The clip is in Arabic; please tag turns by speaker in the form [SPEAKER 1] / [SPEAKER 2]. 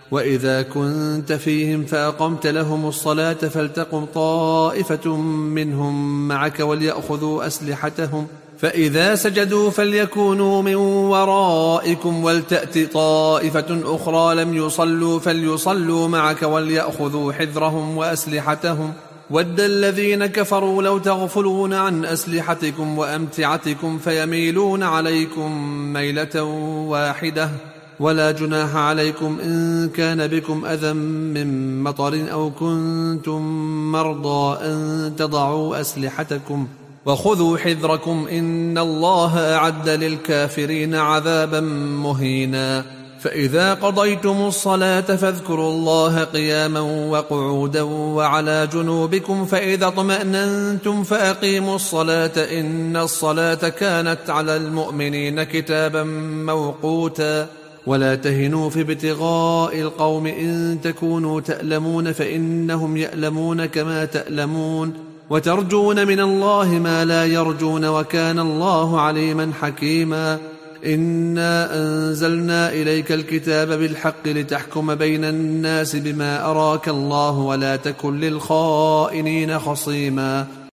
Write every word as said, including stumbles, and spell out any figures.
[SPEAKER 1] وإذا كنت فيهم فأقمت لهم الصلاة فلتقم طائفة منهم معك وليأخذوا أسلحتهم، فإذا سجدوا فليكونوا من ورائكم ولتأت طائفة أخرى لم يصلوا فليصلوا معك وليأخذوا حذرهم وأسلحتهم. ود الذين كفروا لو تغفلون عن أسلحتكم وأمتعتكم فيميلون عليكم ميلة واحدة، ولا جناح عليكم إن كان بكم أذى من مطر أو كنتم مرضى أن تضعوا أسلحتكم وخذوا حذركم إن الله أعد للكافرين عذابا مهينا. فإذا قضيتم الصلاة فاذكروا الله قياما وقعودا وعلى جنوبكم، فإذا اطمأننتم فأقيموا الصلاة إن الصلاة كانت على المؤمنين كتابا موقوتا. ولا تهنوا في ابتغاء القوم إن تكونوا تألمون فإنهم يألمون كما تألمون، وترجون من الله ما لا يرجون وكان الله عليما حكيما. إنا أنزلنا إليك الكتاب بالحق لتحكم بين الناس بما أراك الله ولا تكن للخائنين خصيما.